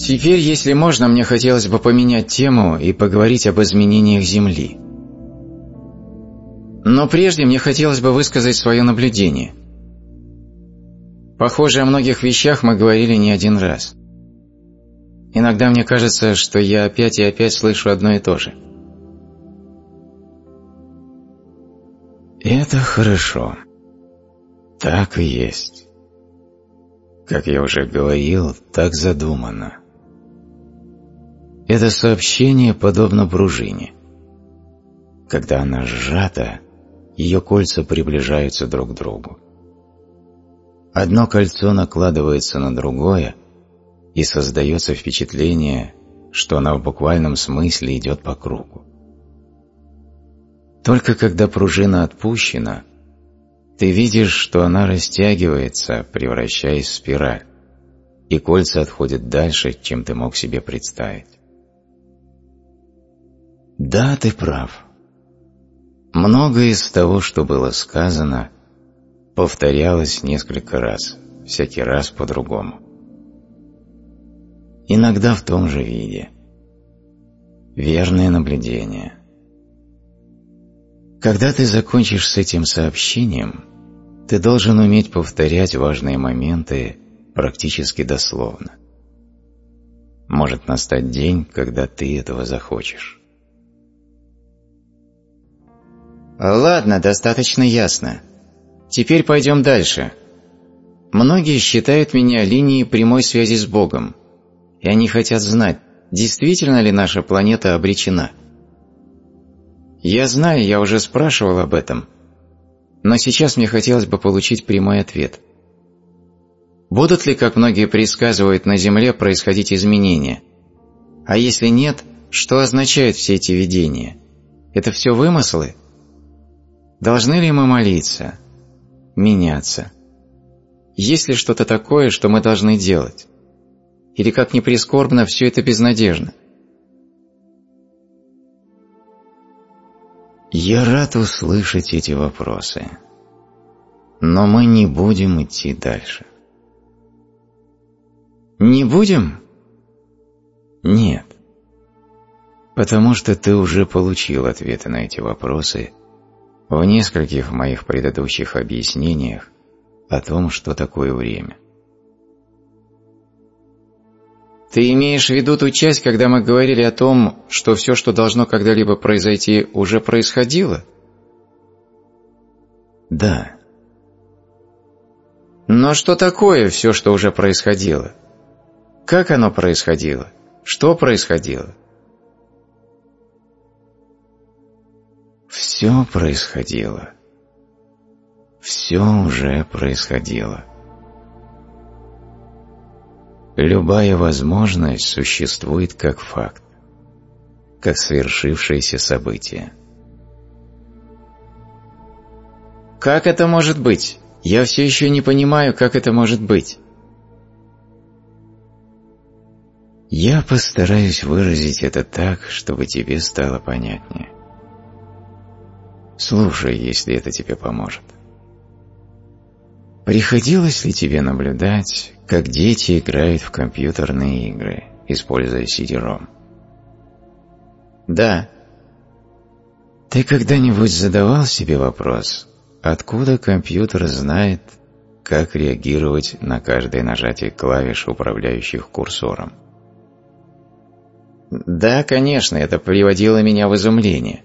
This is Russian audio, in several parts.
Теперь, если можно, мне хотелось бы поменять тему и поговорить об изменениях Земли. Но прежде мне хотелось бы высказать свое наблюдение. Похоже, о многих вещах мы говорили не один раз. Иногда мне кажется, что я опять и опять слышу одно и то же. Это хорошо. Так и есть. Как я уже говорил, так задумано. Это сообщение подобно пружине. Когда она сжата, ее кольца приближаются друг к другу. Одно кольцо накладывается на другое, и создается впечатление, что она в буквальном смысле идет по кругу. Только когда пружина отпущена, ты видишь, что она растягивается, превращаясь в спираль, и кольца отходят дальше, чем ты мог себе представить. Да, ты прав. Многое из того, что было сказано, повторялось несколько раз, всякий раз по-другому. Иногда в том же виде. Верное наблюдение. Когда ты закончишь с этим сообщением, ты должен уметь повторять важные моменты практически дословно. Может настать день, когда ты этого захочешь. Ладно, достаточно ясно. Теперь пойдем дальше. Многие считают меня линией прямой связи с Богом, и они хотят знать, действительно ли наша планета обречена. Я знаю, я уже спрашивал об этом, но сейчас мне хотелось бы получить прямой ответ. Будут ли, как многие предсказывают, на Земле происходить изменения? А если нет, что означают все эти видения? Это все вымыслы? Должны ли мы молиться? Меняться? Есть ли что-то такое, что мы должны делать? Или, как ни прискорбно, все это безнадежно? Я рад услышать эти вопросы, но мы не будем идти дальше. Не будем? Нет. Потому что ты уже получил ответы на эти вопросы в нескольких моих предыдущих объяснениях о том, что такое время. Ты имеешь в виду ту часть, когда мы говорили о том, что все, что должно когда-либо произойти, уже происходило? Да. Но что такое все, что уже происходило? Как оно происходило? Что происходило? Все происходило. Все уже происходило. Любая возможность существует как факт, как свершившееся событие. Как это может быть? Я все еще не понимаю, как это может быть. Я постараюсь выразить это так, чтобы тебе стало понятнее. Слушай, если это тебе поможет. Приходилось ли тебе наблюдать, как дети играют в компьютерные игры, используя CD-ROM? Да. Ты когда-нибудь задавал себе вопрос, откуда компьютер знает, как реагировать на каждое нажатие клавиш, управляющих курсором? Да, конечно, это приводило меня в изумление.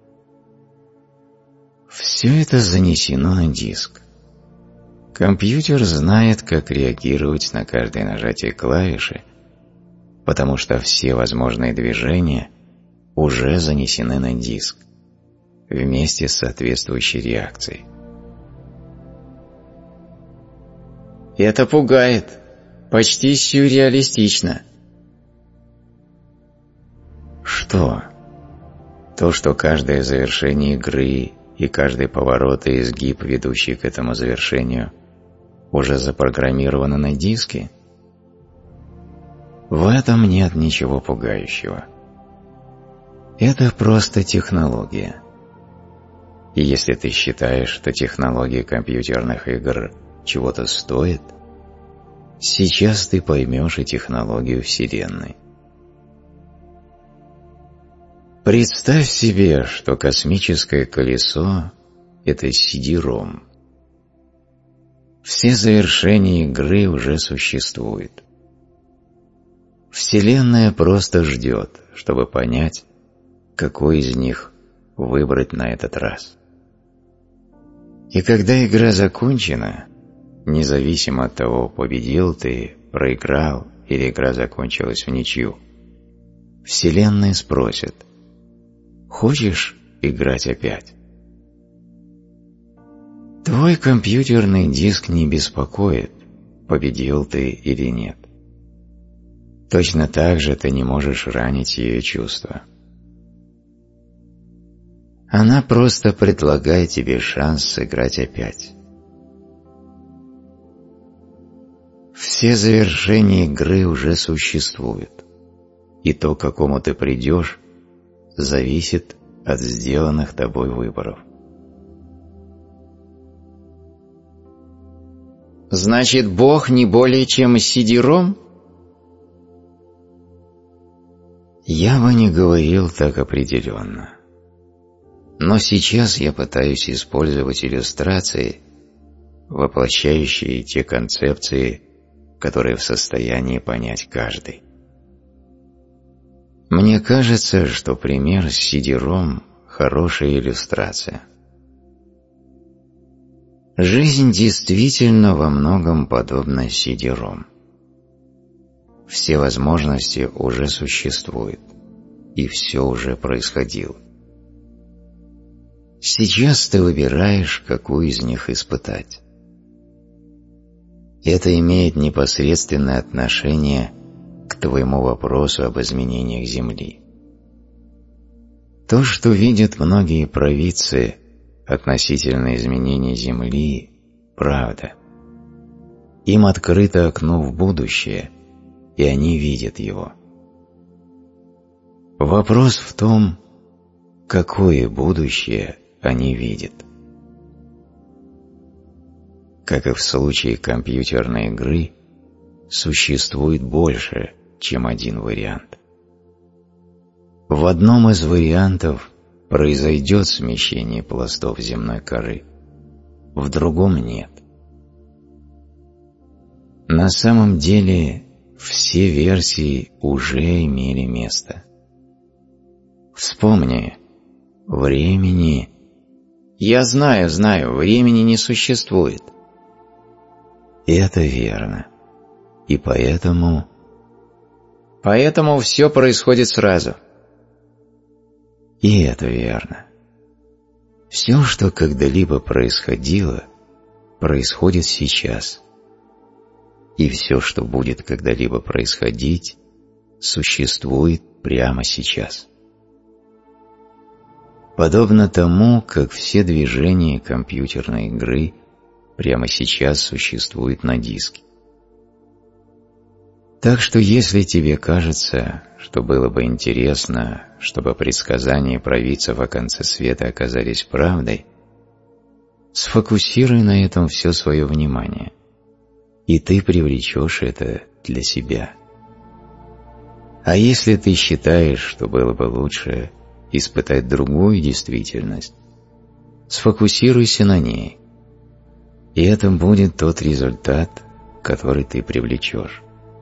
Все это занесено на диск. Компьютер знает, как реагировать на каждое нажатие клавиши, потому что все возможные движения уже занесены на диск вместе с соответствующей реакцией. Это пугает, почти сюрреалистично. Что? То, что каждое завершение игры и каждый поворот и изгиб, ведущий к этому завершению, уже запрограммировано на диске? В этом нет ничего пугающего. Это просто технология. И если ты считаешь, что технология компьютерных игр чего-то стоит, сейчас ты поймешь и технологию Вселенной. Представь себе, что космическое колесо – это CD-ROM. Все завершения игры уже существуют. Вселенная просто ждет, чтобы понять, какой из них выбрать на этот раз. И когда игра закончена, независимо от того, победил ты, проиграл или игра закончилась в ничью, Вселенная спросит: «Хочешь играть опять?» Твой компьютерный диск не беспокоит, победил ты или нет. Точно так же ты не можешь ранить ее чувства. Она просто предлагает тебе шанс сыграть опять. Все завершения игры уже существуют, и то, к какому ты придешь, зависит от сделанных тобой выборов. Значит, Бог не более чем CD-ROM? Я бы не говорил так определенно. Но сейчас я пытаюсь использовать иллюстрации, воплощающие те концепции, которые в состоянии понять каждый. Мне кажется, что пример с CD-ROM – хорошая иллюстрация. Жизнь действительно во многом подобна CD-ROM. Все возможности уже существуют, и все уже происходило. Сейчас ты выбираешь, какую из них испытать. Это имеет непосредственное отношение к твоему вопросу об изменениях Земли. То, что видят многие провидцы относительно изменений Земли, правда. Им открыто окно в будущее, и они видят его. Вопрос в том, какое будущее они видят. Как и в случае компьютерной игры, существует больше, чем один вариант. В одном из вариантов произойдет смещение пластов земной коры, в другом нет. На самом деле, все версии уже имели место. Вспомни, времени... Я знаю, времени не существует. Это верно. И поэтому... Поэтому все происходит сразу. И это верно. Все, что когда-либо происходило, происходит сейчас. И все, что будет когда-либо происходить, существует прямо сейчас. Подобно тому, как все движения компьютерной игры прямо сейчас существуют на диске. Так что если тебе кажется, что было бы интересно, чтобы предсказания провидцев о конце света оказались правдой, сфокусируй на этом все свое внимание, и ты привлечешь это для себя. А если ты считаешь, что было бы лучше испытать другую действительность, сфокусируйся на ней, и это будет тот результат, который ты привлечешь.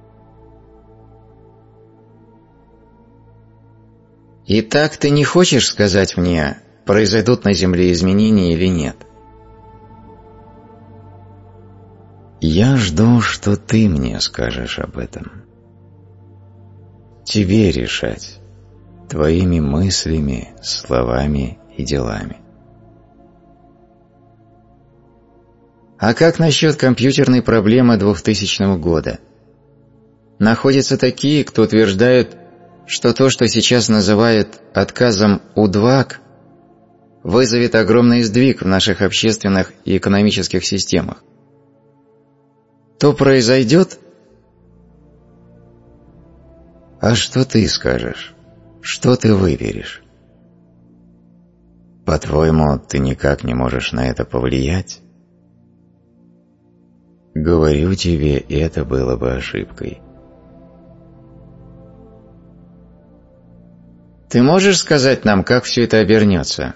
Итак, ты не хочешь сказать мне, произойдут на Земле изменения или нет? Я жду, что ты мне скажешь об этом. Тебе решать, твоими мыслями, словами и делами. А как насчет компьютерной проблемы 2000 года? Находятся такие, кто утверждают, что то, что сейчас называют отказом УДВАК, вызовет огромный сдвиг в наших общественных и экономических системах. То произойдет? А что ты скажешь? Что ты выберешь? По-твоему, ты никак не можешь на это повлиять? Говорю тебе, это было бы ошибкой. Ты можешь сказать нам, как все это обернется?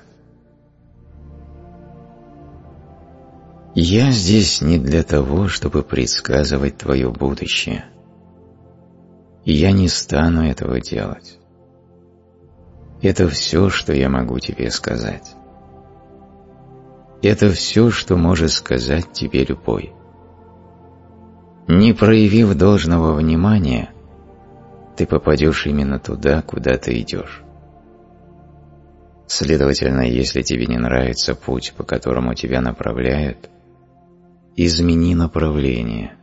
Я здесь не для того, чтобы предсказывать твое будущее. И я не стану этого делать. Это все, что я могу тебе сказать. Это все, что может сказать тебе любой. Не проявив должного внимания, ты попадешь именно туда, куда ты идешь. Следовательно, если тебе не нравится путь, по которому тебя направляют, измени направление.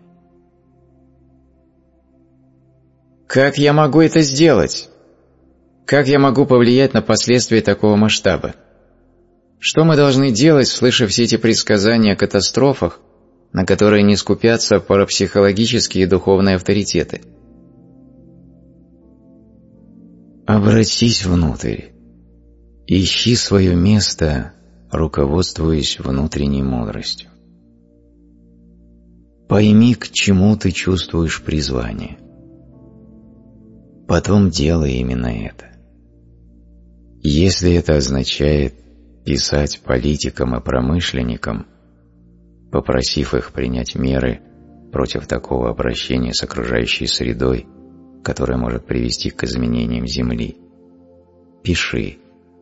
Как я могу это сделать? Как я могу повлиять на последствия такого масштаба? Что мы должны делать, слыша все эти предсказания о катастрофах, на которые не скупятся парапсихологические и духовные авторитеты? Обратись внутрь. Ищи свое место, руководствуясь внутренней мудростью. Пойми, к чему ты чувствуешь призвание. Потом делай именно это. Если это означает писать политикам и промышленникам, попросив их принять меры против такого обращения с окружающей средой, которое может привести к изменениям Земли, пиши.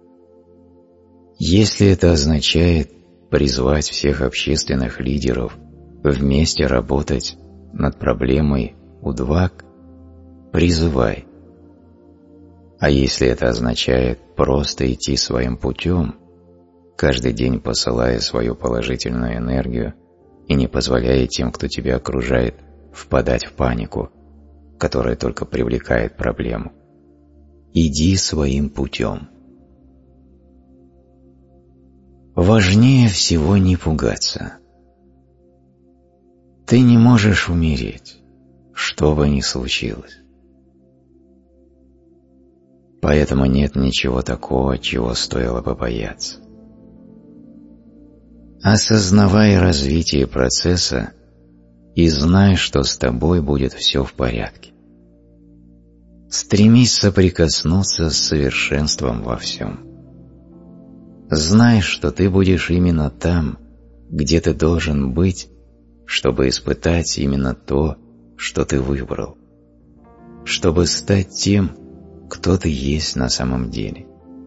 Если это означает призвать всех общественных лидеров вместе работать над проблемой УДВАК, призывай. А если это означает просто идти своим путем, каждый день посылая свою положительную энергию и не позволяя тем, кто тебя окружает, впадать в панику, которая только привлекает проблему, иди своим путем. Важнее всего не пугаться. Ты не можешь умереть, что бы ни случилось. Поэтому нет ничего такого, чего стоило бы бояться. Осознавай развитие процесса и знай, что с тобой будет все в порядке. Стремись соприкоснуться с совершенством во всем. Знай, что ты будешь именно там, где ты должен быть, чтобы испытать именно то, что ты выбрал, чтобы стать тем, кто ты есть на самом деле.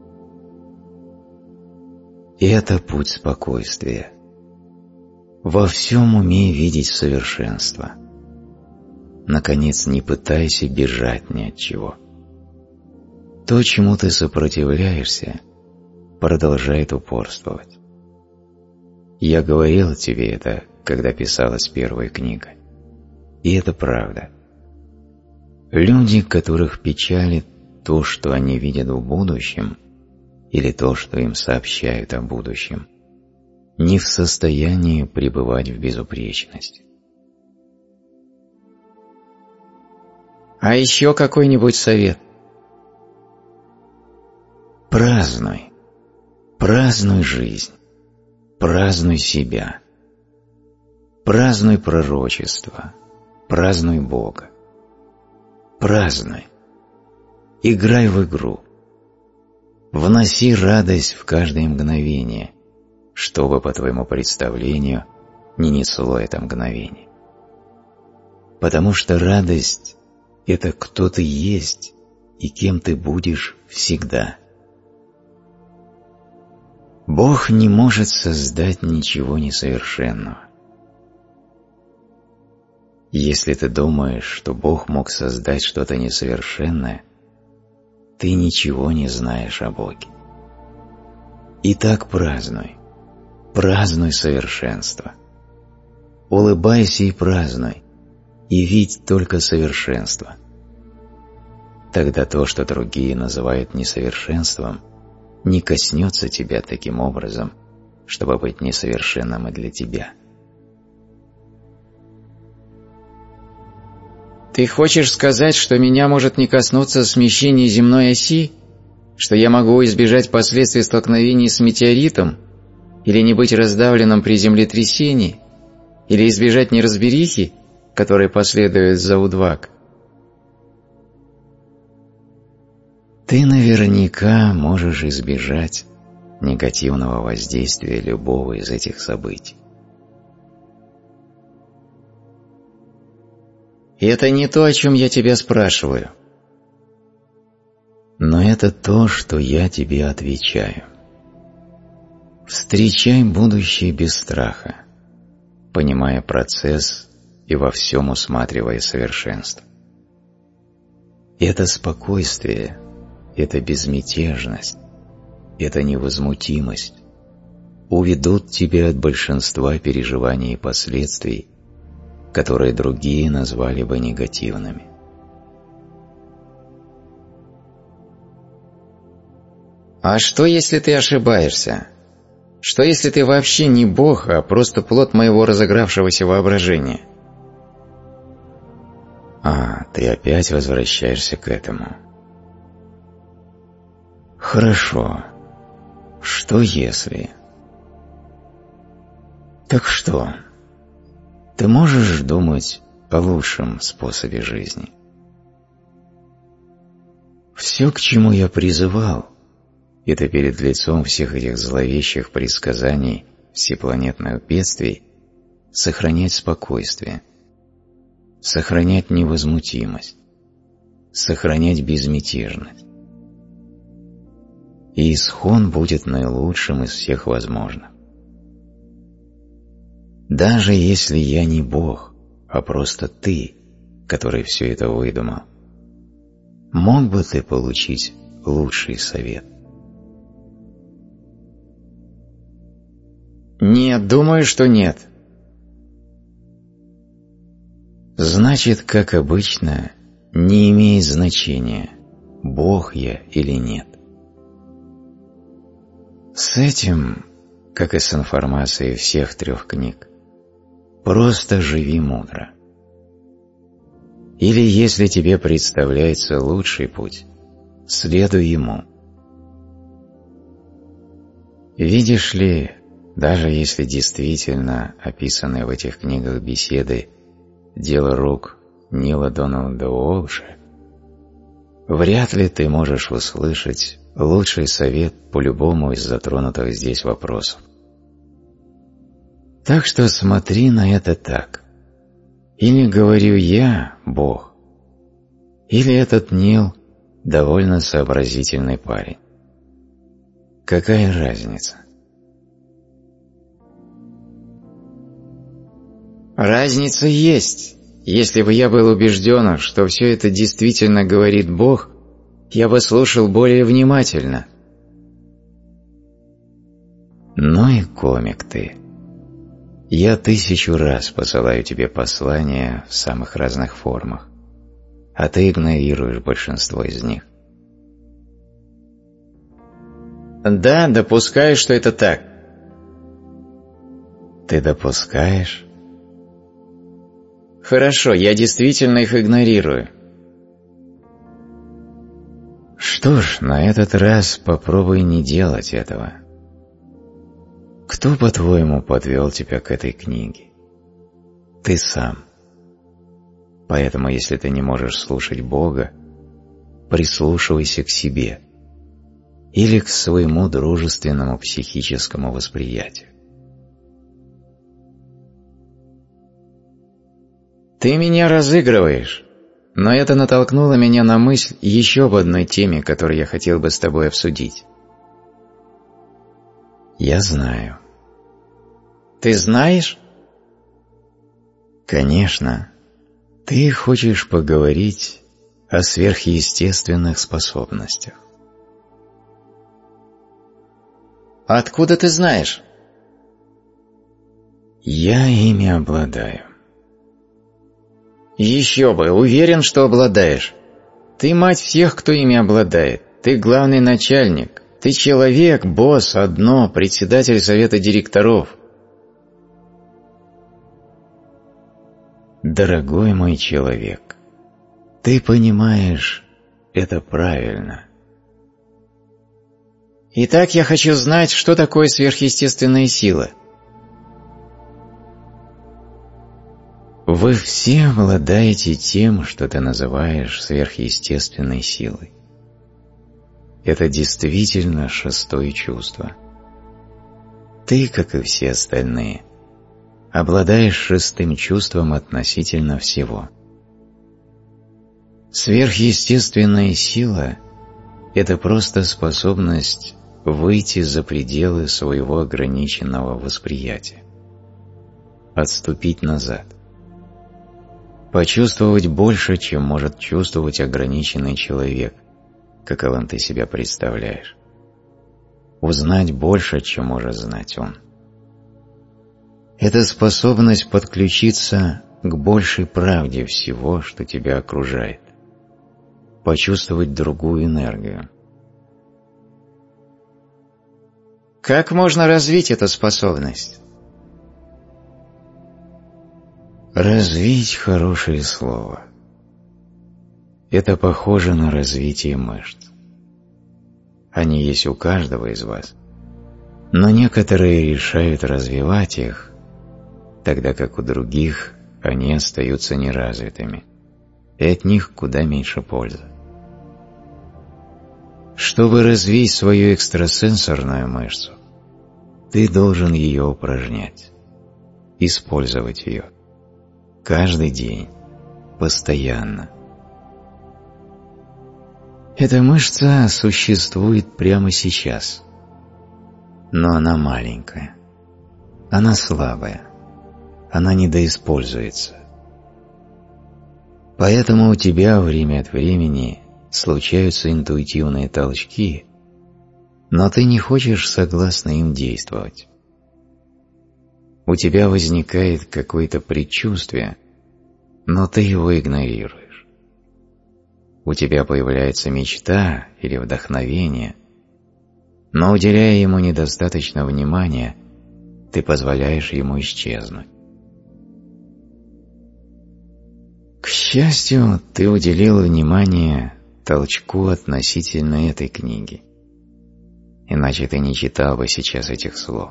Это путь спокойствия. Во всем умей видеть совершенство. Наконец, не пытайся бежать ни от чего. То, чему ты сопротивляешься, продолжает упорствовать. Я говорил тебе это, когда писалась первая книга. И это правда. Люди, которых печалит то, что они видят в будущем, или то, что им сообщают о будущем, не в состоянии пребывать в безупречности. А еще какой-нибудь совет? Празднуй. Празднуй жизнь. Празднуй себя. Празднуй пророчество. Празднуй Бога. Празднуй. Играй в игру. Вноси радость в каждое мгновение, что бы по твоему представлению не несло это мгновение. Потому что радость – это кто ты есть и кем ты будешь всегда. Бог не может создать ничего несовершенного. Если ты думаешь, что Бог мог создать что-то несовершенное, ты ничего не знаешь о Боге. Итак, празднуй. Празднуй совершенство. Улыбайся и празднуй, и видь только совершенство. Тогда то, что другие называют несовершенством, не коснется тебя таким образом, чтобы быть несовершенным и для тебя. Ты хочешь сказать, что меня может не коснуться смещения земной оси? Что я могу избежать последствий столкновений с метеоритом? Или не быть раздавленным при землетрясении? Или избежать неразберихи, которая последует за удвак? Ты наверняка можешь избежать негативного воздействия любого из этих событий. И это не то, о чем я тебя спрашиваю. Но это то, что я тебе отвечаю. Встречай будущее без страха, понимая процесс и во всем усматривая совершенство. Это спокойствие, это безмятежность, это невозмутимость уведут тебя от большинства переживаний и последствий, которые другие назвали бы негативными. А что, если ты ошибаешься? Что, если ты вообще не Бог, а просто плод моего разыгравшегося воображения? Ты опять возвращаешься к этому. Хорошо. Что если? Так что? Ты можешь думать о лучшем способе жизни? Все, к чему я призывал, это перед лицом всех этих зловещих предсказаний всепланетных бедствий сохранять спокойствие, сохранять невозмутимость, сохранять безмятежность. И исход будет наилучшим из всех возможных. Даже если я не Бог, а просто ты, который все это выдумал, мог бы ты получить лучший совет? Нет, думаю, что нет. Значит, как обычно, не имеет значения, Бог я или нет. С этим, как и с информацией всех 3 книг, просто живи мудро. Или если тебе представляется лучший путь, следуй ему. Видишь ли, даже если действительно описанные в этих книгах беседы дело рук Нила Дональда Уолша, вряд ли ты можешь услышать лучший совет по любому из затронутых здесь вопросов. Так что смотри на это так. Или говорю я, Бог, или этот Нил довольно сообразительный парень. Какая разница? Разница есть. Если бы я был убежден, что все это действительно говорит Бог, я бы слушал более внимательно. Ну и комик ты. Я 1000 раз посылаю тебе послания в самых разных формах, а ты игнорируешь большинство из них. Да, допускаю, что это так. Ты допускаешь? Хорошо, я действительно их игнорирую. Что ж, на этот раз попробуй не делать этого. Кто, по-твоему, подвел тебя к этой книге? Ты сам. Поэтому, если ты не можешь слушать Бога, прислушивайся к себе или к своему дружественному психическому восприятию. Ты меня разыгрываешь, но это натолкнуло меня на мысль еще об одной теме, которую я хотел бы с тобой обсудить. Я знаю. Ты знаешь? Конечно. Ты хочешь поговорить о сверхъестественных способностях. Откуда ты знаешь? Я ими обладаю. Еще бы, уверен, что обладаешь. Ты мать всех, кто ими обладает. Ты главный начальник. Ты человек, босс, одно, председатель совета директоров. Дорогой мой человек, ты понимаешь, это правильно. Итак, я хочу знать, что такое сверхъестественная сила. Вы все обладаете тем, что ты называешь сверхъестественной силой. Это действительно шестое чувство. Ты, как и все остальные, обладаешь шестым чувством относительно всего. Сверхъестественная сила – это просто способность выйти за пределы своего ограниченного восприятия, отступить назад, почувствовать больше, чем может чувствовать ограниченный человек, каковым ты себя представляешь, узнать больше, чем может знать он. Это способность подключиться к большей правде всего, что тебя окружает, почувствовать другую энергию. Как можно развить эту способность? Развить хорошее слово. Это похоже на развитие мышц. Они есть у каждого из вас, но некоторые решают развивать их, тогда как у других они остаются неразвитыми, и от них куда меньше пользы. Чтобы развить свою экстрасенсорную мышцу, ты должен ее упражнять, использовать ее каждый день, постоянно. Эта мышца существует прямо сейчас, но она маленькая, она слабая, она недоиспользуется. Поэтому у тебя время от времени случаются интуитивные толчки, но ты не хочешь согласно им действовать. У тебя возникает какое-то предчувствие, но ты его игнорируешь. У тебя появляется мечта или вдохновение, но, уделяя ему недостаточно внимания, ты позволяешь ему исчезнуть. К счастью, ты уделил внимание толчку относительно этой книги, иначе ты не читал бы сейчас этих слов.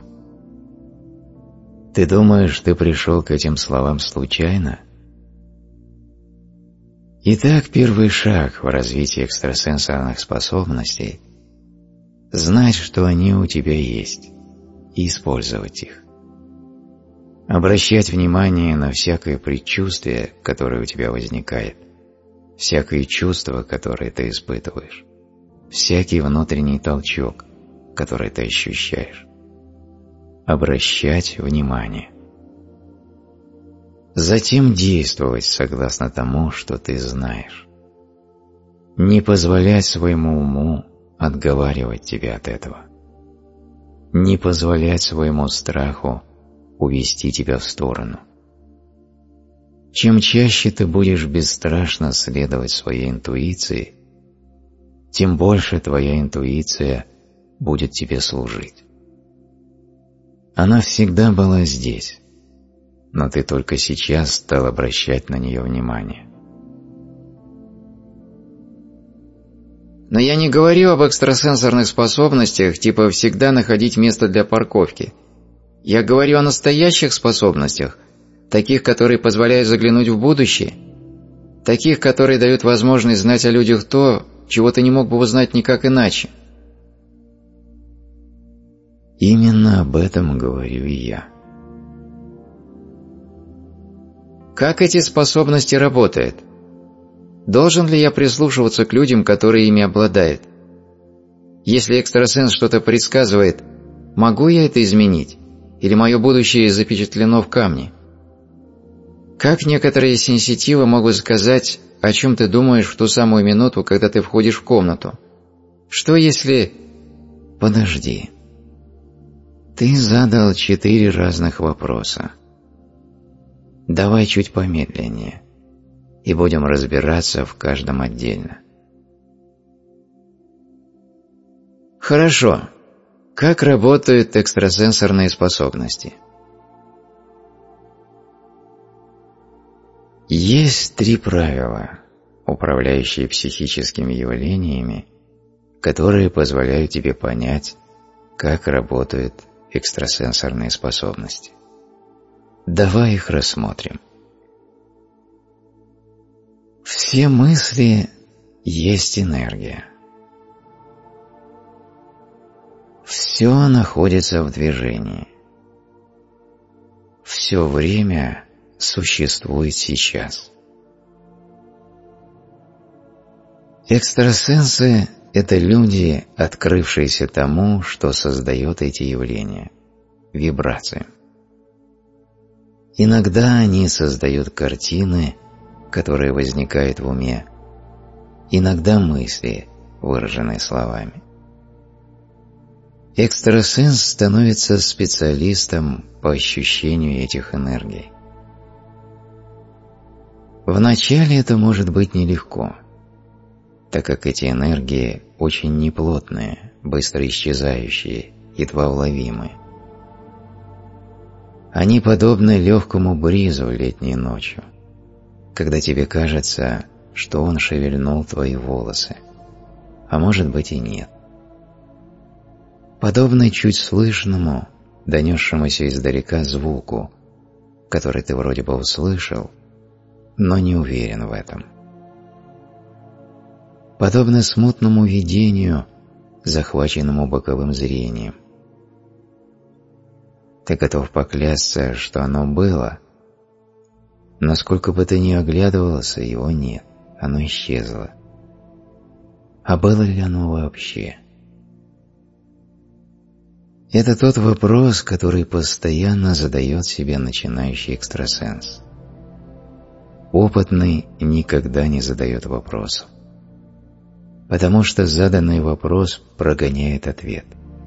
Ты думаешь, ты пришел к этим словам случайно? Итак, первый шаг в развитии экстрасенсорных способностей – знать, что они у тебя есть, и использовать их. Обращать внимание на всякое предчувствие, которое у тебя возникает, всякое чувство, которое ты испытываешь, всякий внутренний толчок, который ты ощущаешь. Обращать внимание. Затем действовать согласно тому, что ты знаешь. Не позволять своему уму отговаривать тебя от этого. Не позволять своему страху увести тебя в сторону. Чем чаще ты будешь бесстрашно следовать своей интуиции, тем больше твоя интуиция будет тебе служить. Она всегда была здесь, но ты только сейчас стал обращать на нее внимание. Но я не говорю об экстрасенсорных способностях, типа всегда находить место для парковки. Я говорю о настоящих способностях, таких, которые позволяют заглянуть в будущее, таких, которые дают возможность знать о людях то, чего ты не мог бы узнать никак иначе. Именно об этом говорю и я. Как эти способности работают? Должен ли я прислушиваться к людям, которые ими обладают? Если экстрасенс что-то предсказывает, могу я это изменить? Или мое будущее запечатлено в камне? Как некоторые сенситивы могут сказать, о чем ты думаешь в ту самую минуту, когда ты входишь в комнату? Что если... Подожди. Ты задал 4 разных вопроса. Давай чуть помедленнее, и будем разбираться в каждом отдельно. Хорошо. Как работают экстрасенсорные способности? Есть 3 правила, управляющие психическими явлениями, которые позволяют тебе понять, как работают экстрасенсорные способности. Давай их рассмотрим. Все мысли есть энергия. Все находится в движении. Все время существует сейчас. Экстрасенсы – это люди, открывшиеся тому, что создает эти явления – вибрации. Иногда они создают картины, которые возникают в уме, иногда мысли, выраженные словами. Экстрасенс становится специалистом по ощущению этих энергий. Вначале это может быть нелегко, так как эти энергии очень неплотные, быстро исчезающие, едва уловимые. Они подобны легкому бризу летней ночью, когда тебе кажется, что он шевельнул твои волосы, а может быть и нет. Подобны чуть слышному, донесшемуся издалека звуку, который ты вроде бы услышал, но не уверен в этом. Подобно смутному видению, захваченному боковым зрением. Ты готов поклясться, что оно было, но сколько бы ты ни оглядывался, его нет, оно исчезло. А было ли оно вообще? Это тот вопрос, который постоянно задает себе начинающий экстрасенс. Опытный никогда не задает вопросов, потому что заданный вопрос прогоняет ответ.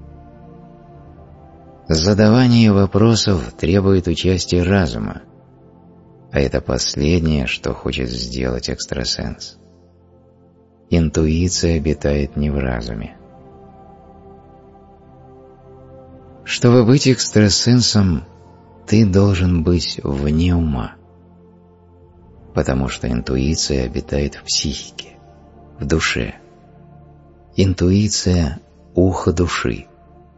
Задавание вопросов требует участия разума, а это последнее, что хочет сделать экстрасенс. Интуиция обитает не в разуме. Чтобы быть экстрасенсом, ты должен быть вне ума, потому что интуиция обитает в психике, в душе. Интуиция – ухо души.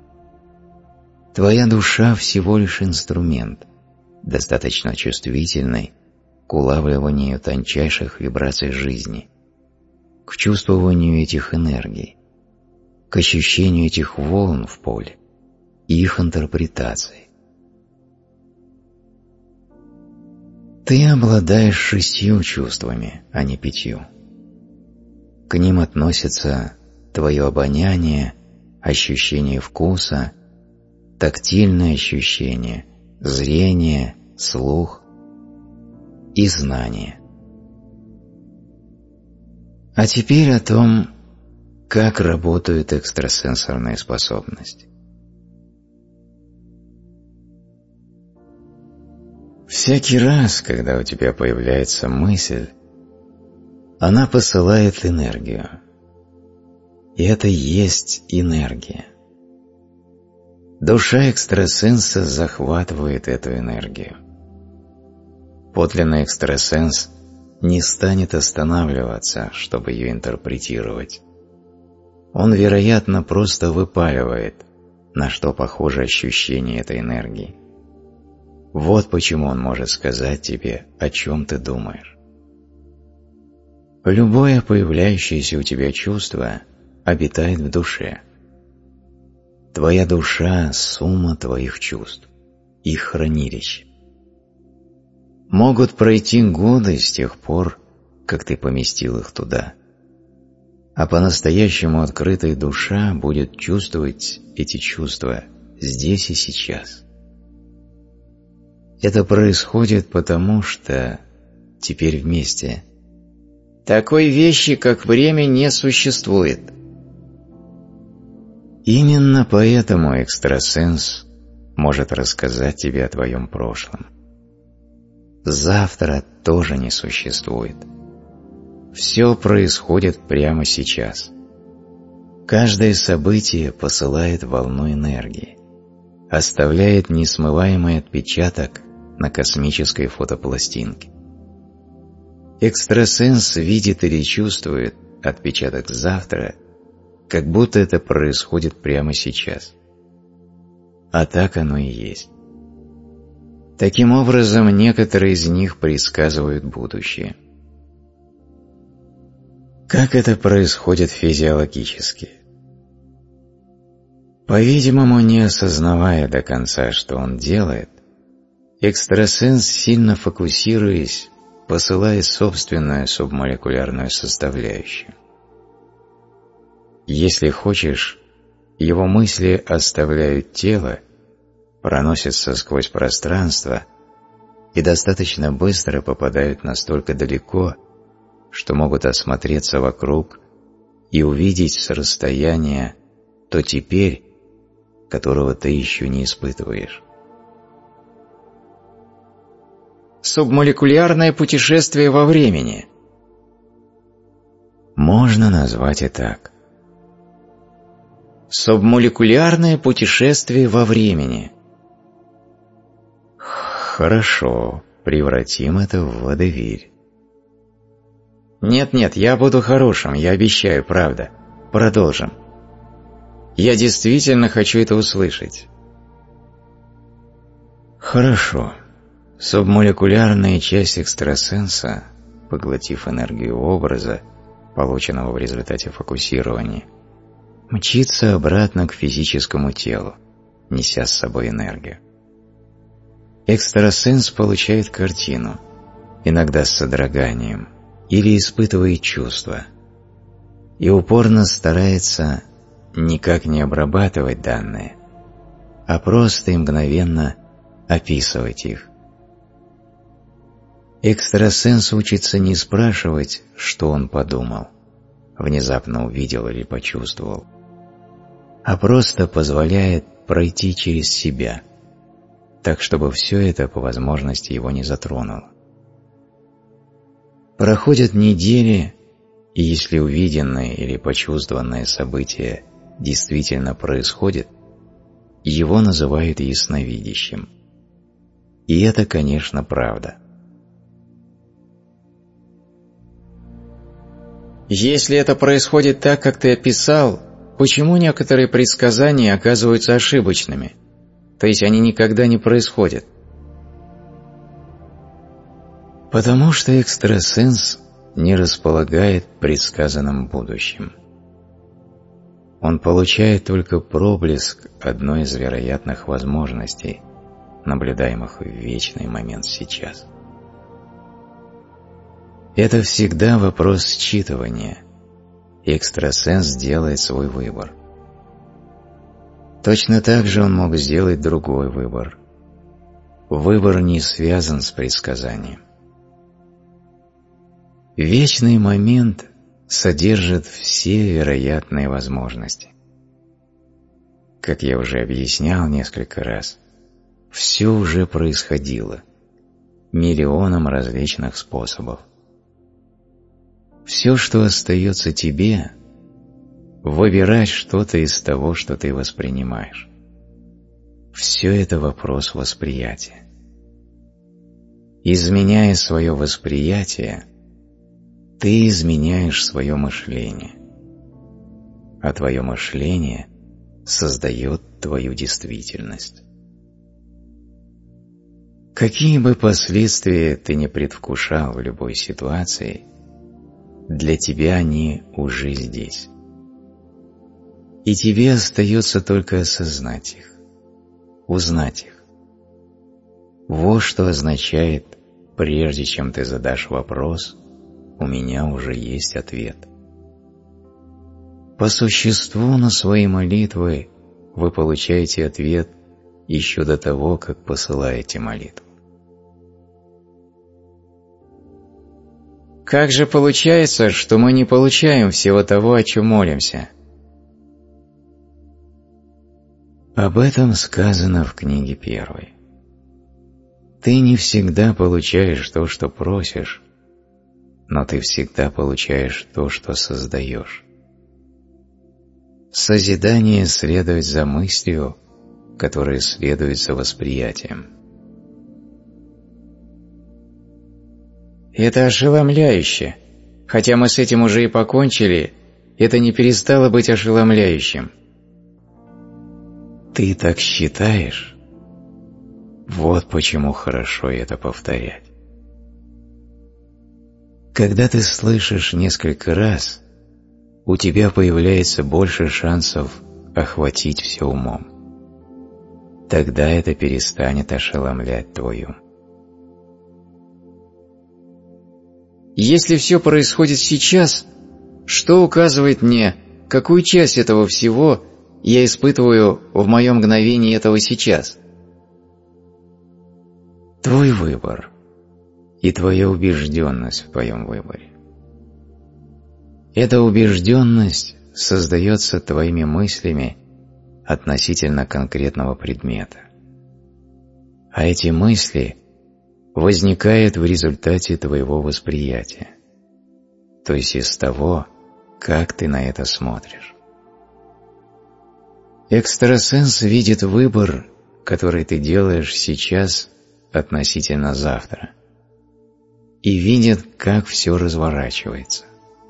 Твоя душа всего лишь инструмент, достаточно чувствительный к улавливанию тончайших вибраций жизни, к чувствованию этих энергий, к ощущению этих волн в поле и их интерпретации. Ты обладаешь 6 чувствами, а не 5. К ним относятся твое обоняние, ощущение вкуса, тактильное ощущение, зрение, слух и знание. А теперь о том, как работают экстрасенсорные способности. Всякий раз, когда у тебя появляется мысль, она посылает энергию. И это есть энергия. Душа экстрасенса захватывает эту энергию. Подлинный экстрасенс не станет останавливаться, чтобы ее интерпретировать. Он, вероятно, просто выпаливает, на что похоже ощущение этой энергии. Вот почему он может сказать тебе, о чем ты думаешь. Любое появляющееся у тебя чувство обитает в душе. Твоя душа – сумма твоих чувств, их хранилище. Могут пройти годы с тех пор, как ты поместил их туда, а по-настоящему открытая душа будет чувствовать эти чувства здесь и сейчас. Это происходит потому, что теперь вместе такой вещи, как время, не существует. Именно поэтому экстрасенс может рассказать тебе о твоем прошлом. Завтра тоже не существует. Все происходит прямо сейчас. Каждое событие посылает волну энергии, оставляет несмываемый отпечаток на космической фотопластинке. Экстрасенс видит или чувствует отпечаток завтра, как будто это происходит прямо сейчас. А так оно и есть. Таким образом, некоторые из них предсказывают будущее. Как это происходит физиологически? По-видимому, не осознавая до конца, что он делает, экстрасенс, сильно фокусируясь, посылает собственную субмолекулярную составляющую. Если хочешь, его мысли оставляют тело, проносятся сквозь пространство и достаточно быстро попадают настолько далеко, что могут осмотреться вокруг и увидеть с расстояния то теперь, которого ты еще не испытываешь. Субмолекулярное путешествие во времени. Можно назвать и так. Субмолекулярное путешествие во времени. Хорошо, превратим это в водевиль. Нет, я буду хорошим, я обещаю, правда. Продолжим. Я действительно хочу это услышать. Хорошо. Субмолекулярная часть экстрасенса, поглотив энергию образа, полученного в результате фокусирования, мчится обратно к физическому телу, неся с собой энергию. Экстрасенс получает картину, иногда с содроганием, или испытывает чувства, и упорно старается никак не обрабатывать данные, а просто и мгновенно описывать их. Экстрасенс учится не спрашивать, что он подумал, внезапно увидел или почувствовал, а просто позволяет пройти через себя, так чтобы все это по возможности его не затронуло. Проходят недели, и если увиденное или почувствованное событие действительно происходит, его называют ясновидящим. И это, конечно, правда. Если это происходит так, как ты описал, почему некоторые предсказания оказываются ошибочными? То есть они никогда не происходят? Потому что экстрасенс не располагает предсказанным будущим. Он получает только проблеск одной из вероятных возможностей, наблюдаемых в вечный момент сейчас. Это всегда вопрос считывания, и экстрасенс делает свой выбор. Точно так же он мог сделать другой выбор. Выбор не связан с предсказанием. Вечный момент содержит все вероятные возможности. Как я уже объяснял несколько раз, все уже происходило, миллионом различных способов. Все, что остается тебе, выбирать что-то из того, что ты воспринимаешь. Все это вопрос восприятия. Изменяя свое восприятие, ты изменяешь свое мышление, а твое мышление создает твою действительность. Какие бы последствия ты ни предвкушал в любой ситуации, для тебя они уже здесь. И тебе остается только осознать их, узнать их. Вот что означает, прежде чем ты задашь вопрос, у меня уже есть ответ. По существу на свои молитвы вы получаете ответ еще до того, как посылаете молитву. Как же получается, что мы не получаем всего того, о чем молимся? Об этом сказано в книге 1. Ты не всегда получаешь то, что просишь, но ты всегда получаешь то, что создаешь. Созидание следует за мыслью, которая следует за восприятием. Это ошеломляюще. Хотя мы с этим уже и покончили, это не перестало быть ошеломляющим. Ты так считаешь? Вот почему хорошо это повторять. Когда ты слышишь несколько раз, у тебя появляется больше шансов охватить все умом. Тогда это перестанет ошеломлять твой ум. Если все происходит сейчас, что указывает мне, какую часть этого всего я испытываю в моем мгновении этого сейчас? Твой выбор и твоя убежденность в твоем выборе. Эта убежденность создается твоими мыслями относительно конкретного предмета. А эти мысли возникают в результате твоего восприятия, то есть из того, как ты на это смотришь. Экстрасенс видит выбор, который ты делаешь сейчас относительно завтра, и видит, как все разворачивается.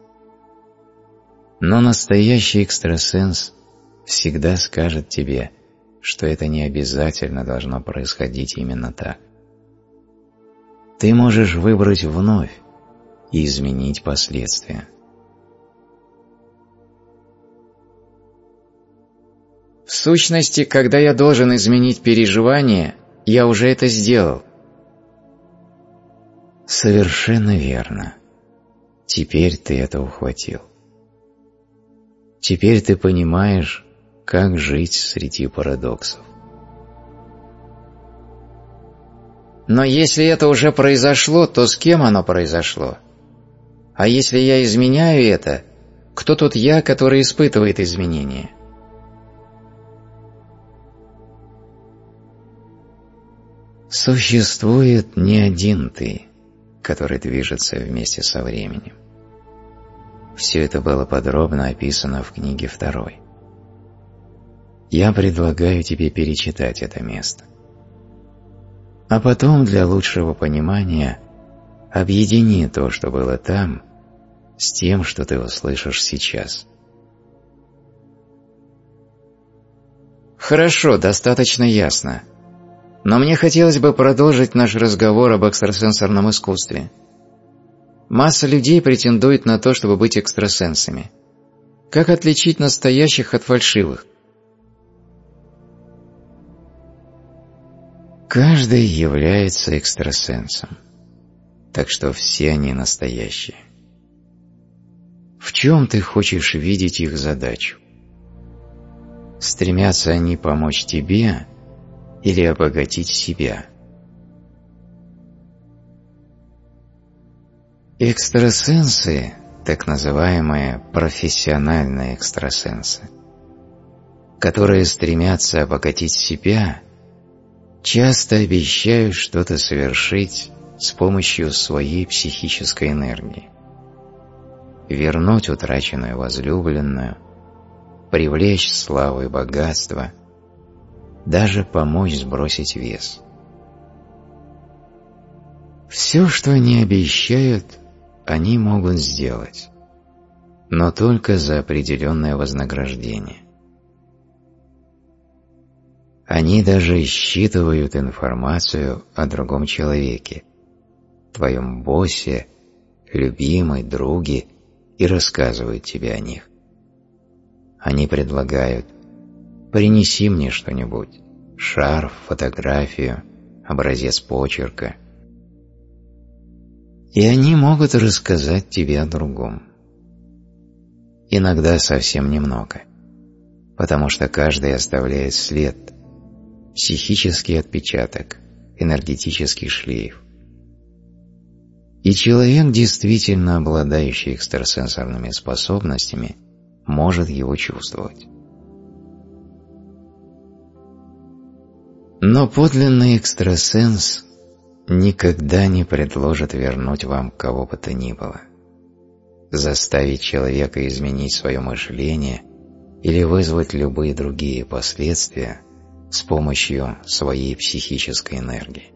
Но настоящий экстрасенс всегда скажет тебе, что это не обязательно должно происходить именно так. Ты можешь выбрать вновь и изменить последствия. В сущности, когда я должен изменить переживание, я уже это сделал. Совершенно верно. Теперь ты это ухватил. Теперь ты понимаешь, как жить среди парадоксов. Но если это уже произошло, то с кем оно произошло? А если я изменяю это, кто тот я, который испытывает изменения? Существует не один ты, который движется вместе со временем. Все это было подробно описано в книге 2. Я предлагаю тебе перечитать это место. А потом, для лучшего понимания, объедини то, что было там, с тем, что ты услышишь сейчас. Хорошо, достаточно ясно. Но мне хотелось бы продолжить наш разговор об экстрасенсорном искусстве. Масса людей претендует на то, чтобы быть экстрасенсами. Как отличить настоящих от фальшивых? Каждый является экстрасенсом, так что все они настоящие. В чем ты хочешь видеть их задачу? Стремятся они помочь тебе или обогатить себя? Экстрасенсы, так называемые профессиональные экстрасенсы, которые стремятся обогатить себя, часто обещают что-то совершить с помощью своей психической энергии. Вернуть утраченную возлюбленную, привлечь славу и богатство, даже помочь сбросить вес. Все, что они обещают, они могут сделать, но только за определенное вознаграждение. Они даже считывают информацию о другом человеке, твоем боссе, любимой, друге, и рассказывают тебе о них. Они предлагают: принеси мне что-нибудь, шарф, фотографию, образец почерка. И они могут рассказать тебе о другом. Иногда совсем немного, потому что каждый оставляет след, психический отпечаток, энергетический шлейф. И человек, действительно обладающий экстрасенсорными способностями, может его чувствовать. Но подлинный экстрасенс никогда не предложит вернуть вам кого бы то ни было, заставить человека изменить свое мышление или вызвать любые другие последствия с помощью своей психической энергии.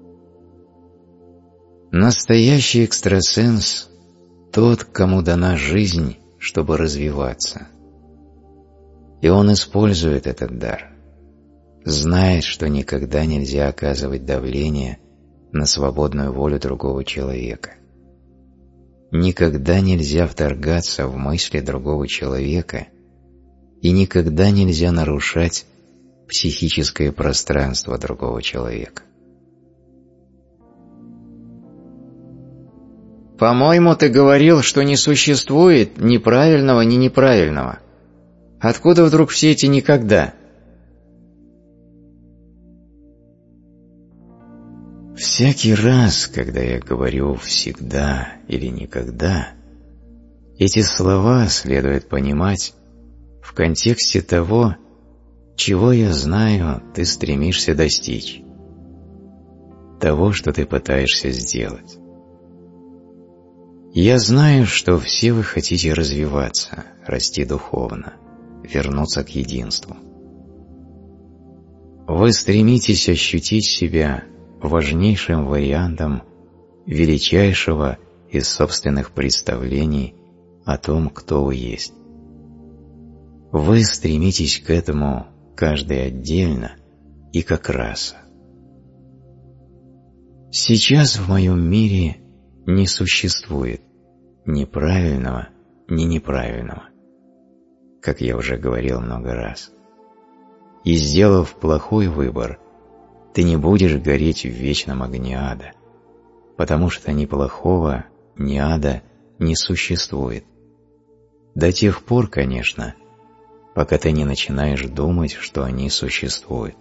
Настоящий экстрасенс – тот, кому дана жизнь, чтобы развиваться. И он использует этот дар, знает, что никогда нельзя оказывать давление на свободную волю другого человека. никогда нельзя вторгаться в мысли другого человека и никогда нельзя нарушать психическое пространство другого человека. «По-моему, ты говорил, что не существует ни правильного, ни неправильного. Откуда вдруг все эти «никогда»?» Всякий раз, когда я говорю «всегда» или «никогда», эти слова следует понимать в контексте того, чего я знаю, ты стремишься достичь, того, что ты пытаешься сделать. Я знаю, что все вы хотите развиваться, расти духовно, вернуться к единству. Вы стремитесь ощутить себя важнейшим вариантом величайшего из собственных представлений о том, кто вы есть. Вы стремитесь к этому каждый отдельно и как раса. Сейчас в моем мире не существует ни правильного, ни неправильного, как я уже говорил много раз. И сделав плохой выбор, ты не будешь гореть в вечном огне ада, потому что ни плохого, ни ада не существует. До тех пор, конечно, пока ты не начинаешь думать, что они существуют.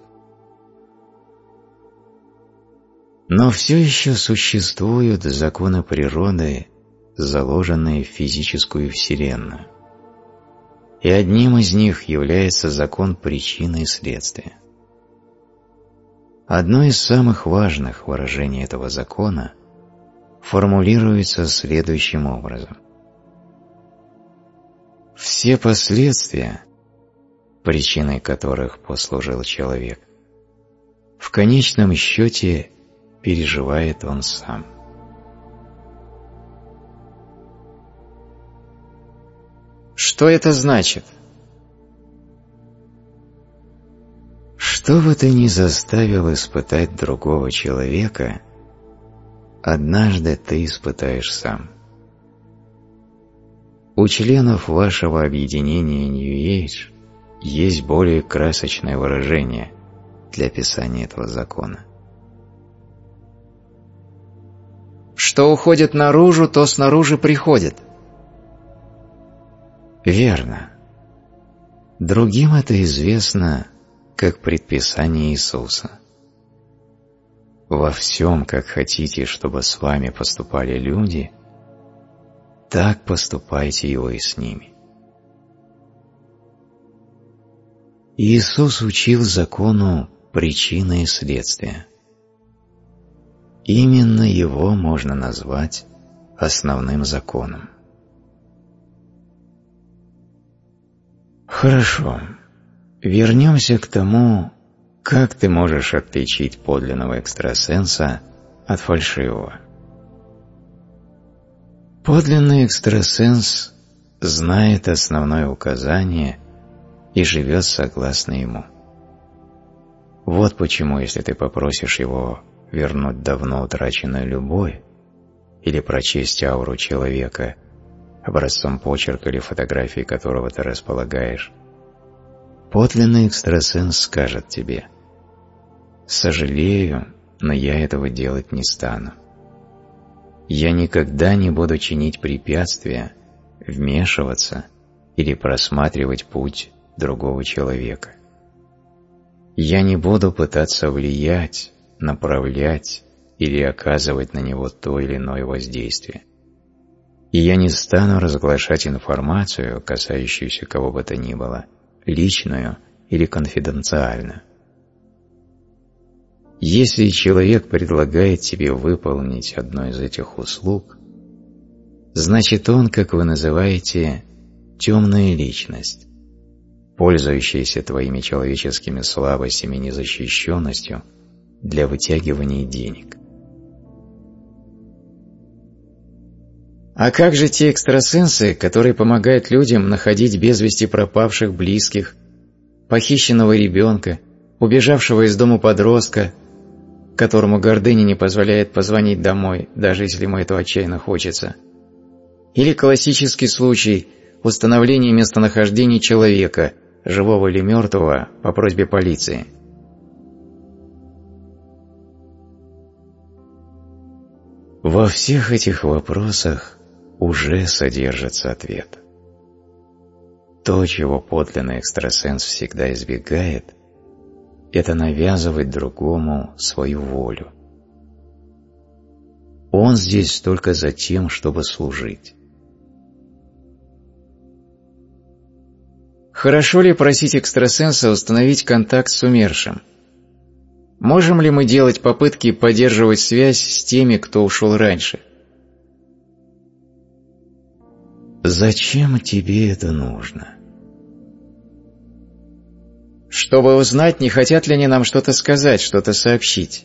Но все еще существуют законы природы, заложенные в физическую Вселенную. И одним из них является закон причины и следствия. Одно из самых важных выражений этого закона формулируется следующим образом. Все последствия, причиной которых послужил человек, в конечном счете переживает он сам. Что это значит? Что бы ты ни заставил испытать другого человека, однажды ты испытаешь сам. У членов вашего объединения New Age есть более красочное выражение для описания этого закона. Что уходит наружу, то снаружи приходит. Верно. Другим это известно как предписание Иисуса. Во всем, как хотите, чтобы с вами поступали люди, так поступайте и вы с ними. Иисус учил закону причины и следствия. Именно его можно назвать основным законом. Хорошо. Вернемся к тому, как ты можешь отличить подлинного экстрасенса от фальшивого. Подлинный экстрасенс знает основное указание и живет согласно ему. Вот почему, если ты попросишь его вернуть давно утраченную любовь или прочесть ауру человека, образцом почерка или фотографии которого ты располагаешь, подлинный экстрасенс скажет тебе: «Сожалею, но я этого делать не стану. Я никогда не буду чинить препятствия, вмешиваться или просматривать путь другого человека. Я не буду пытаться влиять, направлять или оказывать на него то или иное воздействие. И я не стану разглашать информацию, касающуюся кого бы то ни было, личную или конфиденциальную. Если человек предлагает тебе выполнить одну из этих услуг, значит он, как вы называете, темная личность, пользующаяся твоими человеческими слабостями и незащищенностью для вытягивания денег. А как же те экстрасенсы, которые помогают людям находить без вести пропавших близких, похищенного ребенка, убежавшего из дома подростка, которому гордыня не позволяет позвонить домой, даже если ему этого отчаянно хочется, Или классический случай установления местонахождения человека, живого или мертвого, по просьбе полиции. Во всех этих вопросах уже содержится ответ. То, чего подлинный экстрасенс всегда избегает, это навязывать другому свою волю. Он здесь только за тем, чтобы служить. Хорошо ли просить экстрасенса установить контакт с умершим? Можем ли мы делать попытки поддерживать связь с теми, кто ушел раньше? Зачем тебе это нужно? Чтобы узнать, не хотят ли они нам что-то сказать, что-то сообщить.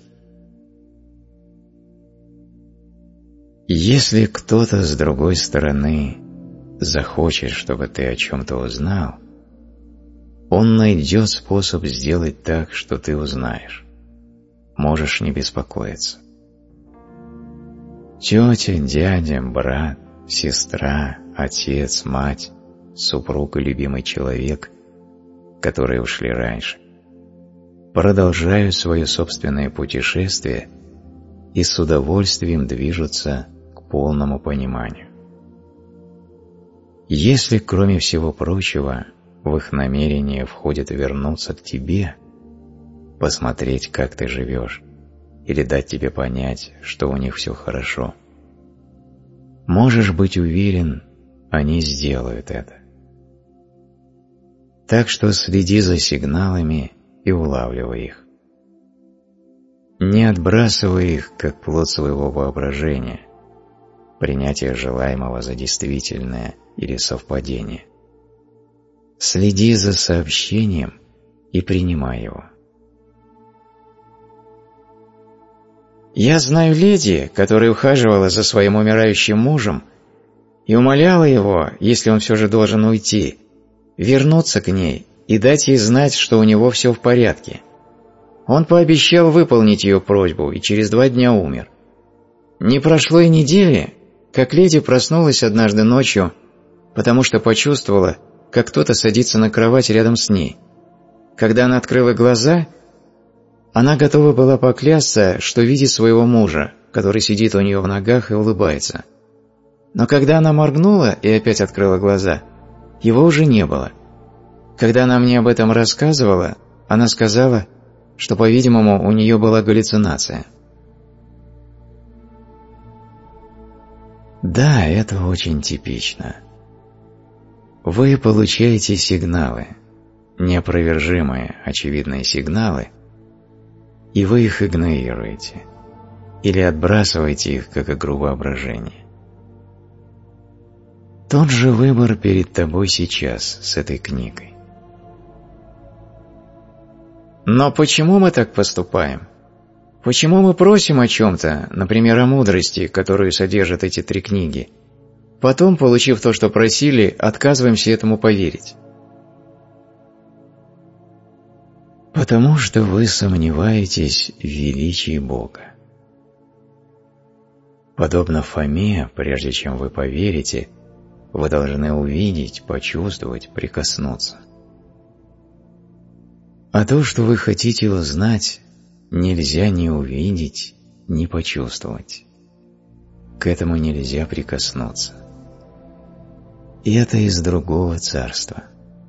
Если кто-то с другой стороны захочет, чтобы ты о чем-то узнал, он найдет способ сделать так, что ты узнаешь. Можешь не беспокоиться. Тетя, дядя, брат, сестра, отец, мать, супруг и любимый человек, которые ушли раньше, продолжают свое собственное путешествие и с удовольствием движутся к полному пониманию. Если, кроме всего прочего, в их намерение входит вернуться к тебе, посмотреть, как ты живешь, или дать тебе понять, что у них все хорошо, можешь быть уверен, они сделают это. Так что следи за сигналами и улавливай их. Не отбрасывай их, как плод своего воображения, принятие желаемого за действительное или совпадение. Следи за сообщением и принимай его. Я знаю леди, которая ухаживала за своим умирающим мужем и умоляла его, если он все же должен уйти, вернуться к ней и дать ей знать, что у него все в порядке. Он пообещал выполнить ее просьбу и через 2 дня умер. Не прошло и недели, как леди проснулась однажды ночью, потому что почувствовала, как кто-то садится на кровать рядом с ней. Когда она открыла глаза, она готова была поклясться, что видит своего мужа, который сидит у нее в ногах и улыбается. Но когда она моргнула и опять открыла глаза, его уже не было. Когда она мне об этом рассказывала, она сказала, что, по-видимому, у нее была галлюцинация. Да, это очень типично. Вы получаете сигналы, неопровержимые, очевидные сигналы, и вы их игнорируете или отбрасываете их как игру воображения. Тот же выбор перед тобой сейчас с этой книгой. Но почему мы так поступаем? Почему мы просим о чем-то, например, о мудрости, которую содержат эти 3 книги, потом, получив то, что просили, отказываемся этому поверить? Потому что вы сомневаетесь в величии Бога. Подобно Фоме, прежде чем вы поверите, вы должны увидеть, почувствовать, прикоснуться. А то, что вы хотите узнать, нельзя ни увидеть, ни почувствовать. К этому нельзя прикоснуться. И это из другого царства.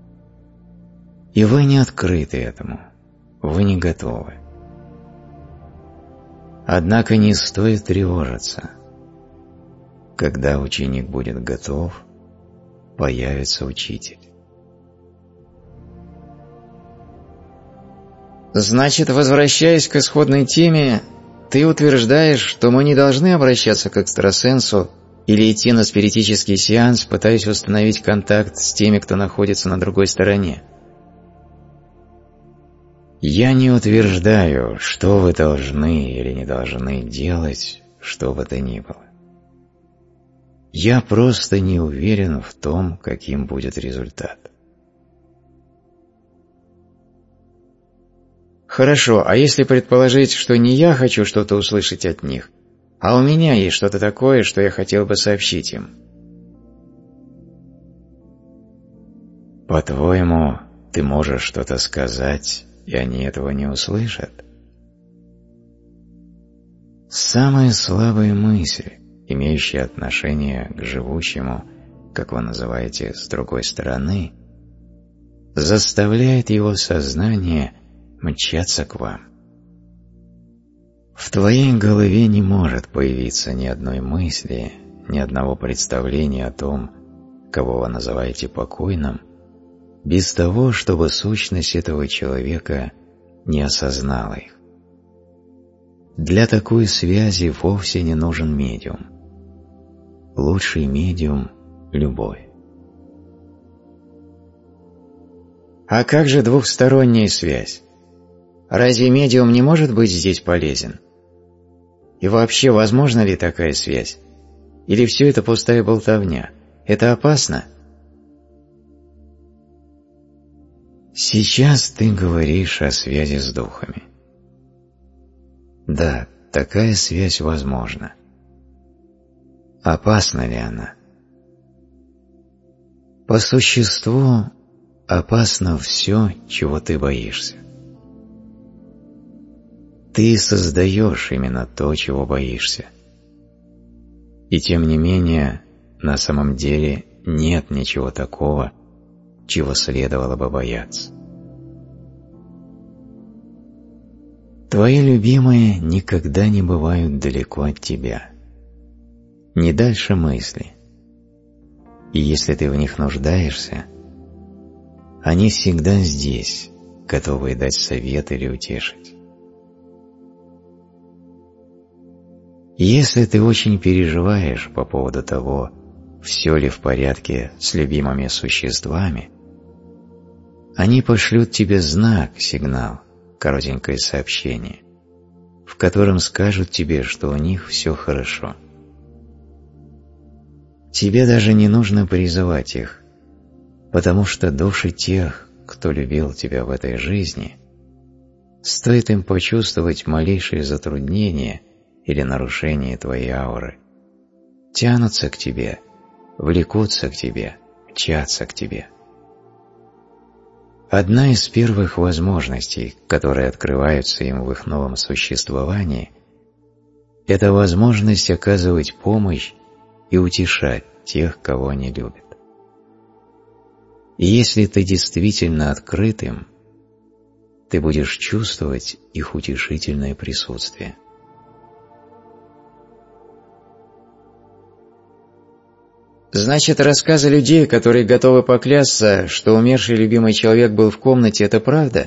И вы не открыты этому, вы не готовы. Однако не стоит тревожиться. Когда ученик будет готов, появится учитель. Значит, возвращаясь к исходной теме, ты утверждаешь, что мы не должны обращаться к экстрасенсу или идти на спиритический сеанс, пытаясь установить контакт с теми, кто находится на другой стороне. Я не утверждаю, что вы должны или не должны делать, что бы то ни было. Я просто не уверен в том, каким будет результат. Хорошо, а если предположить, что не я хочу что-то услышать от них, а у меня есть что-то такое, что я хотел бы сообщить им? По-твоему, ты можешь что-то сказать, и они этого не услышат? Самая слабая мысль, имеющая отношение к живущему, как вы называете, с другой стороны, заставляет его сознание мчаться к вам. В твоей голове не может появиться ни одной мысли, ни одного представления о том, кого вы называете покойным, без того, чтобы сущность этого человека не осознала их. Для такой связи вовсе не нужен медиум. Лучший медиум – любовь. А как же двухсторонняя связь? Разве медиум не может быть здесь полезен? И вообще, возможна ли такая связь? Или все это пустая болтовня? Это опасно? Сейчас ты говоришь о связи с духами. Да, такая связь возможна. Опасна ли она? По существу, опасно все, чего ты боишься. Ты создаешь именно то, чего боишься. И тем не менее, на самом деле нет ничего такого, чего следовало бы бояться. Твои любимые никогда не бывают далеко от тебя, не дальше мысли. И если ты в них нуждаешься, они всегда здесь, готовые дать совет или утешить. Если ты очень переживаешь по поводу того, все ли в порядке с любимыми существами, они пошлют тебе знак, сигнал, коротенькое сообщение, в котором скажут тебе, что у них все хорошо. Тебе даже не нужно призывать их, потому что души тех, кто любил тебя в этой жизни, стоит им почувствовать малейшее затруднение или нарушение твоей ауры, тянутся к тебе, влекутся к тебе, мчатся к тебе. Одна из первых возможностей, которые открываются им в их новом существовании, это возможность оказывать помощь и утешать тех, кого они любят. И если ты действительно открыт им, ты будешь чувствовать их утешительное присутствие. Значит, рассказы людей, которые готовы поклясться, что умерший любимый человек был в комнате, это правда?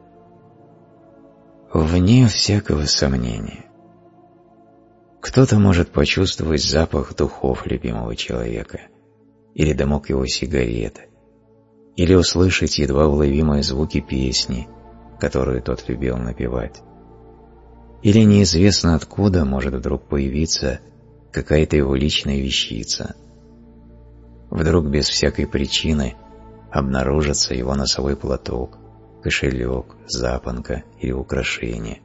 Вне всякого сомнения. Кто-то может почувствовать запах духов любимого человека, или дымок его сигареты, или услышать едва уловимые звуки песни, которую тот любил напевать. Или неизвестно откуда может вдруг появиться какая-то его личная вещица. Вдруг без всякой причины обнаружится его носовой платок, кошелек, запонка или украшение.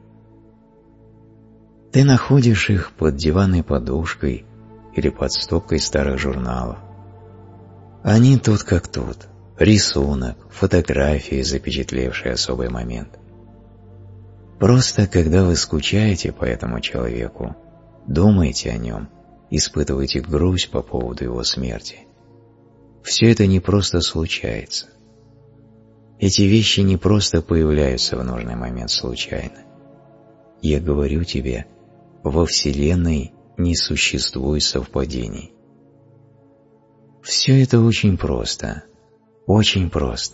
Ты находишь их под диванной подушкой или под стопкой старых журналов. Они тут как тут, рисунок, фотографии, запечатлевшие особый момент. Просто когда вы скучаете по этому человеку, думаете о нем, испытываете грусть по поводу его смерти, все это не просто случается. Эти вещи не просто появляются в нужный момент случайно. Я говорю тебе, во Вселенной не существует совпадений. Все это очень просто, очень просто.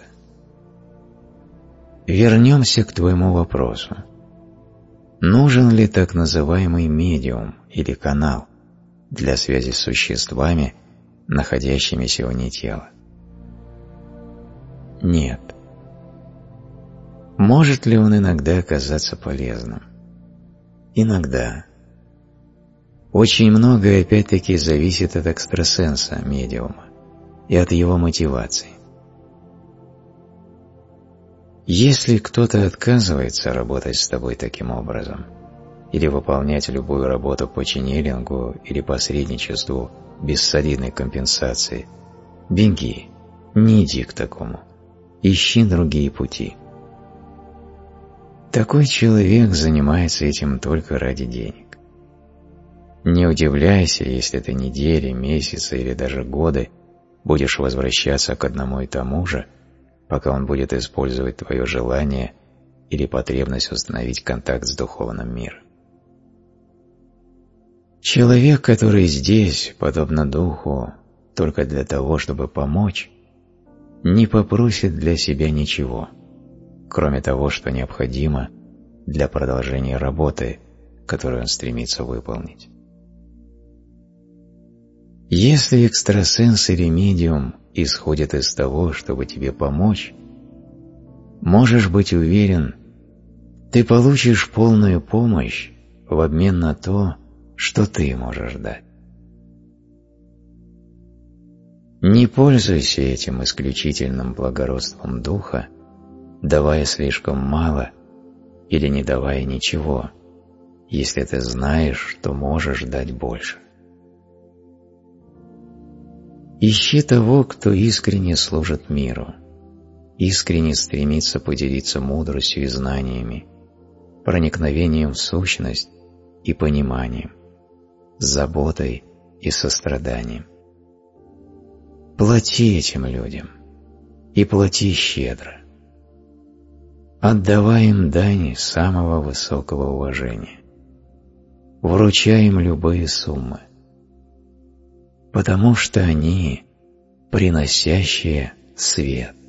Вернемся к твоему вопросу. Нужен ли так называемый медиум или канал для связи с существами, находящимися вне тела? Нет. Может ли он иногда оказаться полезным? Иногда. Очень многое опять-таки зависит от экстрасенса, медиума, и от его мотивации. Если кто-то отказывается работать с тобой таким образом, или выполнять любую работу по ченнелингу или посредничеству без солидной компенсации, беги, не иди к такому, ищи другие пути. Такой человек занимается этим только ради денег. Не удивляйся, если ты недели, месяцы или даже годы будешь возвращаться к одному и тому же, пока он будет использовать твое желание или потребность установить контакт с духовным миром. Человек, который здесь, подобно духу, только для того, чтобы помочь, не попросит для себя ничего, кроме того, что необходимо для продолжения работы, которую он стремится выполнить. Если экстрасенс или медиум исходят из того, чтобы тебе помочь, можешь быть уверен, ты получишь полную помощь в обмен на то, что ты можешь дать. Не пользуйся этим исключительным благородством духа, давая слишком мало или не давая ничего, если ты знаешь, что можешь дать больше. Ищи того, кто искренне служит миру, искренне стремится поделиться мудростью и знаниями, проникновением в сущность и пониманием, заботой и состраданием. Плати этим людям, и плати щедро. Отдавай им дань самого высокого уважения. Вручай им любые суммы, потому что они приносящие свет.